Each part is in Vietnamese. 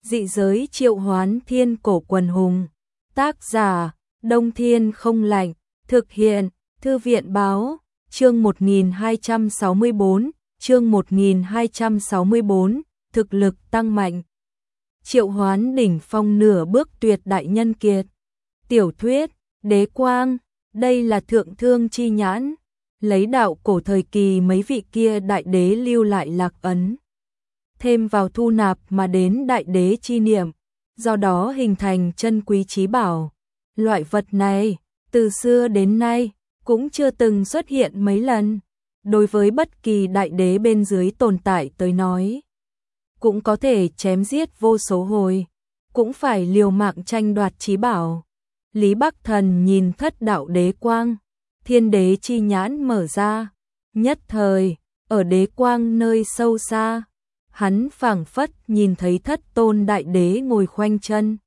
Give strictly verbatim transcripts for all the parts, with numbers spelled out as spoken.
Dị giới triệu hoán thiên cổ quần hùng. Tác giả, Đông Thiên không lạnh. Thực hiện, Thư viện báo. Chương một nghìn hai trăm sáu mươi bốn, chương một nghìn hai trăm sáu mươi bốn, thực lực tăng mạnh. Triệu hoán đỉnh phong nửa bước tuyệt đại nhân kiệt. Tiểu thuyết, Đế Quang, đây là thượng thương chi nhãn, lấy đạo cổ thời kỳ mấy vị kia đại đế lưu lại lạc ấn. Thêm vào thu nạp mà đến đại đế chi niệm, do đó hình thành chân quý chí bảo. Loại vật này, từ xưa đến nay, cũng chưa từng xuất hiện mấy lần. Đối với bất kỳ đại đế bên dưới tồn tại tới nói, cũng có thể chém giết vô số hồi, cũng phải liều mạng tranh đoạt chí bảo. Lý Bắc Thần nhìn thất đạo đế quang, thiên đế chi nhãn mở ra, nhất thời, ở đế quang nơi sâu xa, hắn phảng phất nhìn thấy thất tôn đại đế ngồi khoanh chân.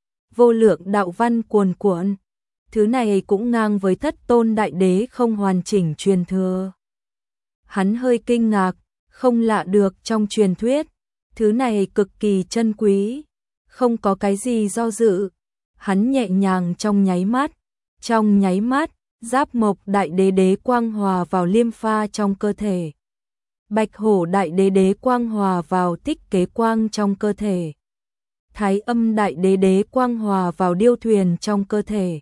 Vô lượng đạo văn cuồn cuộn, thứ này cũng ngang với thất tôn đại đế không hoàn chỉnh truyền thừa. Hắn hơi kinh ngạc, không lạ được trong truyền thuyết, thứ này cực kỳ chân quý, không có cái gì do dự. Hắn nhẹ nhàng trong nháy mắt, trong nháy mắt, Giáp Mộc đại đế đế quang hòa vào liêm pha trong cơ thể. Bạch Hổ đại đế đế quang hòa vào Tích Kế quang trong cơ thể. Thái Âm đại đế đế quang hòa vào điêu thuyền trong cơ thể.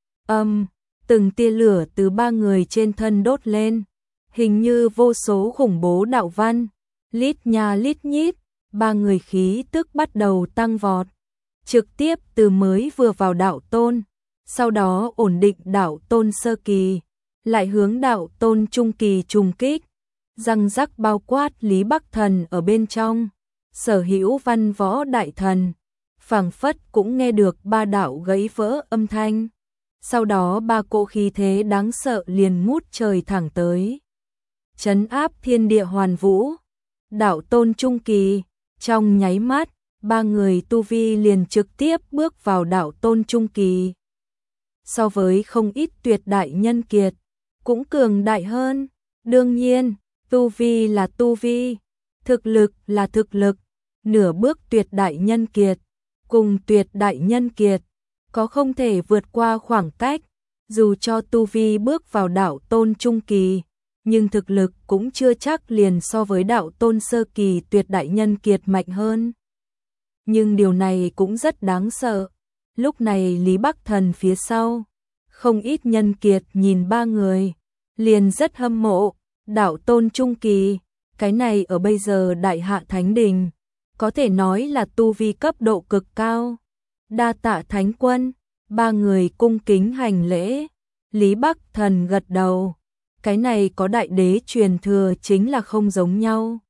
Âm, từng tia lửa từ ba người trên thân đốt lên, hình như vô số khủng bố đạo văn, lít nha lít nhít, ba người khí tức bắt đầu tăng vọt, trực tiếp từ mới vừa vào đạo tôn, sau đó ổn định đạo tôn sơ kỳ, lại hướng đạo tôn trung kỳ trùng kích, răng rắc bao quát Lý Bắc Thần ở bên trong. Sở hữu văn võ đại thần, phảng phất cũng nghe được ba đạo gãy vỡ âm thanh. Sau đó ba cỗ khí thế đáng sợ liền ngút trời thẳng tới, trấn áp thiên địa hoàn vũ. Đạo tôn trung kỳ, trong nháy mắt, ba người tu vi liền trực tiếp bước vào đạo tôn trung kỳ. So với không ít tuyệt đại nhân kiệt, cũng cường đại hơn. Đương nhiên, tu vi là tu vi, thực lực là thực lực. Nửa bước tuyệt đại nhân kiệt, cùng tuyệt đại nhân kiệt, có không thể vượt qua khoảng cách. Dù cho tu vi bước vào đạo tôn trung kỳ, nhưng thực lực cũng chưa chắc liền so với đạo tôn sơ kỳ tuyệt đại nhân kiệt mạnh hơn. Nhưng điều này cũng rất đáng sợ. Lúc này Lý Bắc Thần phía sau, không ít nhân kiệt nhìn ba người, liền rất hâm mộ. Đạo tôn trung kỳ, cái này ở bây giờ Đại Hạ Thánh Đình, có thể nói là tu vi cấp độ cực cao. Đa tạ Thánh Quân, ba người cung kính hành lễ. Lý Bắc Thần gật đầu, cái này có đại đế truyền thừa chính là không giống nhau.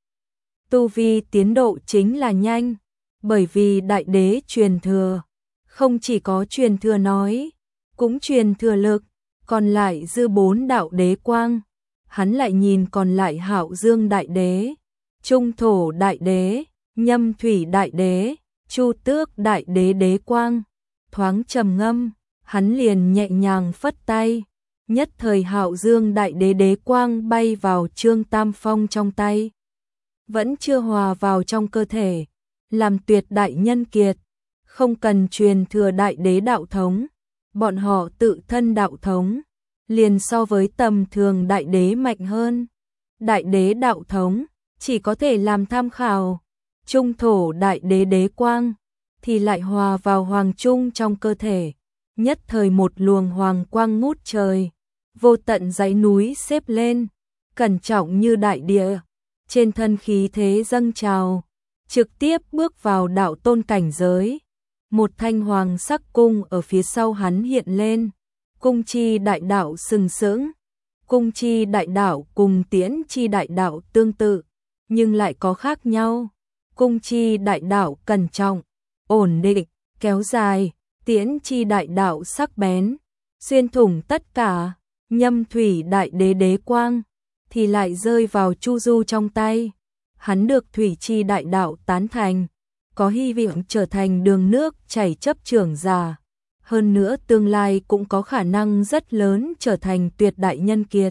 Tu vi tiến độ chính là nhanh, bởi vì đại đế truyền thừa, không chỉ có truyền thừa nói, cũng truyền thừa lực, còn lại dư bốn đạo đế quang. Hắn lại nhìn còn lại Hạo Dương đại đế, Trung Thổ đại đế, Nhâm Thủy đại đế, Chu Tước đại đế đế quang, thoáng trầm ngâm, hắn liền nhẹ nhàng phất tay, nhất thời Hạo Dương đại đế đế quang bay vào Trương Tam Phong trong tay, vẫn chưa hòa vào trong cơ thể, làm tuyệt đại nhân kiệt, không cần truyền thừa đại đế đạo thống, bọn họ tự thân đạo thống liền so với tầm thường đại đế mạnh hơn. Đại đế đạo thống chỉ có thể làm tham khảo. Trung Thổ đại đế đế quang thì lại hòa vào hoàng trung trong cơ thể, nhất thời một luồng hoàng quang ngút trời, vô tận dãy núi xếp lên, cẩn trọng như đại địa, trên thân khí thế dâng trào, trực tiếp bước vào đạo tôn cảnh giới. Một thanh hoàng sắc cung ở phía sau hắn hiện lên, cung chi đại đạo sừng sững. Cung chi đại đạo cùng tiễn chi đại đạo tương tự, nhưng lại có khác nhau. Cung chi đại đạo cẩn trọng, ổn định, kéo dài, tiễn chi đại đạo sắc bén, xuyên thủng tất cả. Nhâm Thủy đại đế đế quang thì lại rơi vào Chu Du trong tay. Hắn được thủy chi đại đạo tán thành, có hy vọng trở thành đường nước chảy chấp trưởng giả. Hơn nữa tương lai cũng có khả năng rất lớn trở thành tuyệt đại nhân kiệt.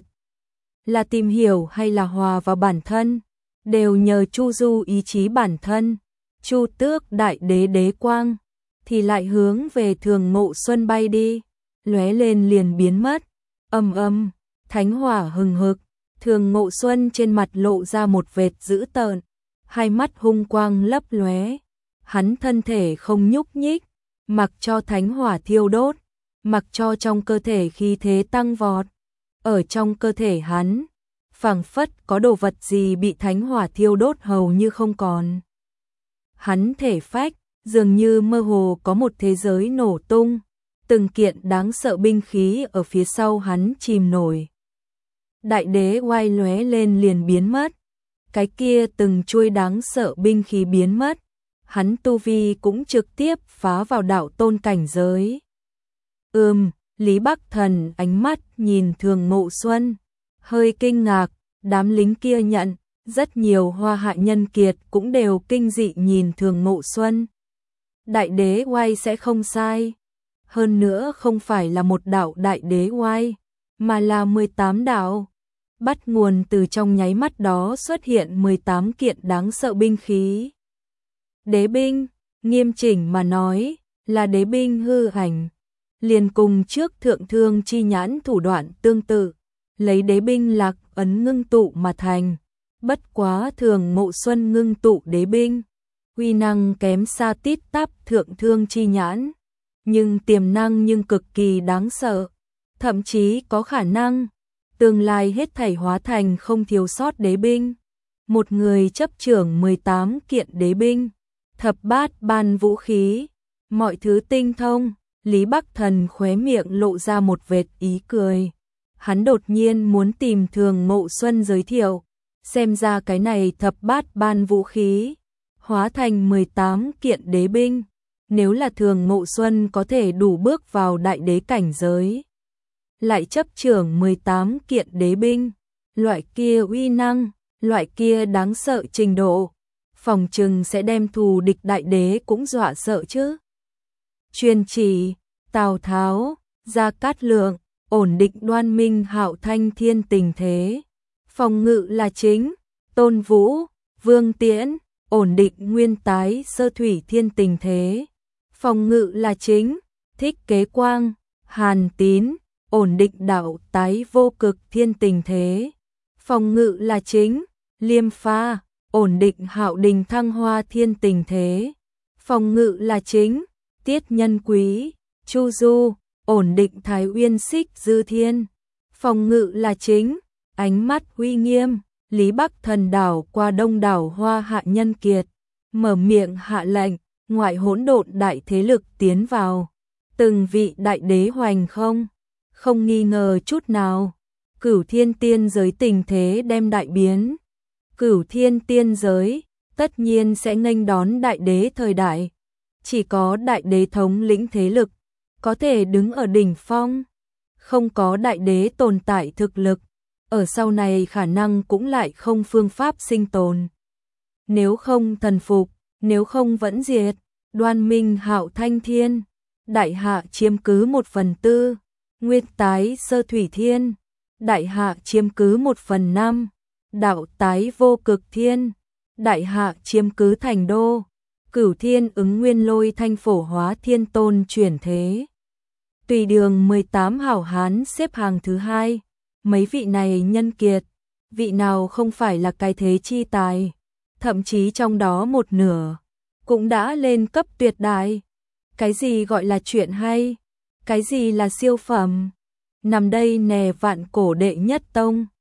Là tìm hiểu hay là hòa vào bản thân, đều nhờ Chu Du ý chí bản thân. Chu Tước đại đế đế quang thì lại hướng về Thường Ngộ Xuân bay đi, lóe lên liền biến mất. Ầm ầm, thánh hỏa hừng hực, Thường Ngộ Xuân trên mặt lộ ra một vệt dữ tợn, hai mắt hung quang lấp lóe. Hắn thân thể không nhúc nhích, mặc cho thánh hỏa thiêu đốt, mặc cho trong cơ thể khí thế tăng vọt. Ở trong cơ thể hắn, phảng phất có đồ vật gì bị thánh hỏa thiêu đốt hầu như không còn. Hắn thể phách, dường như mơ hồ có một thế giới nổ tung, từng kiện đáng sợ binh khí ở phía sau hắn chìm nổi. Đại đế oai lóe lên liền biến mất, cái kia từng chuôi đáng sợ binh khí biến mất, hắn tu vi cũng trực tiếp phá vào đạo tôn cảnh giới. Ừm, Lý Bắc Thần ánh mắt nhìn Thường Ngộ Xuân, hơi kinh ngạc, đám lính kia nhận, rất nhiều Hoa Hạ nhân kiệt cũng đều kinh dị nhìn Thường Ngộ Xuân. Đại đế oai sẽ không sai, hơn nữa không phải là một đạo đại đế oai, mà là mười tám đạo. Bắt nguồn từ trong nháy mắt đó xuất hiện mười tám kiện đáng sợ binh khí. Đế binh, nghiêm chỉnh mà nói, là đế binh hư ảnh, liền cùng trước thượng thương chi nhãn thủ đoạn tương tự, lấy đế binh lạc ấn ngưng tụ mà thành. Bất quá Thường Ngộ Xuân ngưng tụ đế binh, uy năng kém xa tít tắp thượng thương chi nhãn, nhưng tiềm năng nhưng cực kỳ đáng sợ, thậm chí có khả năng tương lai hết thảy hóa thành không thiếu sót đế binh. Một người chấp trưởng mười tám kiện đế binh, thập bát ban vũ khí, mọi thứ tinh thông. Lý Bắc Thần khóe miệng lộ ra một vệt ý cười. Hắn đột nhiên muốn tìm Thường Ngộ Xuân giới thiệu, xem ra cái này thập bát ban vũ khí hóa thành mười tám kiện đế binh, nếu là Thường Ngộ Xuân có thể đủ bước vào đại đế cảnh giới, lại chấp trưởng mười tám kiện đế binh, loại kia uy năng, loại kia đáng sợ trình độ, phòng trừng sẽ đem thù địch đại đế cũng dọa sợ chứ. Truyền chỉ, Tào Tháo, Gia Cát Lượng, ổn định Đoan Minh Hạo Thanh thiên tình thế. Phòng ngự là chính, Tôn Vũ, Vương Tiễn, ổn định Nguyên Tái Sơ Thủy thiên tình thế. Phòng ngự là chính, Thích Kế Quang, Hàn Tín, ổn định Đạo Tái Vô Cực thiên tình thế. Phòng ngự là chính, Liêm Pha, ổn định Hạo Đình Thăng Hoa thiên tình thế. Phòng ngự là chính, Tiết Nhân Quý, Chu Du, ổn định Thái Uyên Xích Dư Thiên. Phòng ngự là chính, ánh mắt uy nghiêm, Lý Bắc Thần đảo qua đông đảo Hoa Hạ nhân kiệt, mở miệng hạ lệnh, ngoại hỗn độn đại thế lực tiến vào. Từng vị đại đế hoành không, không nghi ngờ chút nào. Cửu thiên tiên giới tình thế đem đại biến. Cửu thiên tiên giới tất nhiên sẽ nghênh đón đại đế thời đại. Chỉ có đại đế thống lĩnh thế lực có thể đứng ở đỉnh phong, không có đại đế tồn tại thực lực, ở sau này khả năng cũng lại không phương pháp sinh tồn. Nếu không thần phục, nếu không vẫn diệt. Đoan Minh Hạo Thanh Thiên, Đại Hạ chiếm cứ một phần tư, Nguyên Tái Sơ Thủy Thiên, Đại Hạ chiếm cứ một phần năm, Đạo Tái Vô Cực Thiên, Đại Hạ chiếm cứ thành đô. Cửu Thiên ứng Nguyên Lôi Thanh Phổ Hóa Thiên Tôn chuyển thế. Tùy đường mười tám hảo hán xếp hàng thứ hai, mấy vị này nhân kiệt, vị nào không phải là cái thế chi tài, thậm chí trong đó một nửa cũng đã lên cấp tuyệt đại. Cái gì gọi là chuyện hay, cái gì là siêu phẩm, nằm đây nè vạn cổ đệ nhất tông.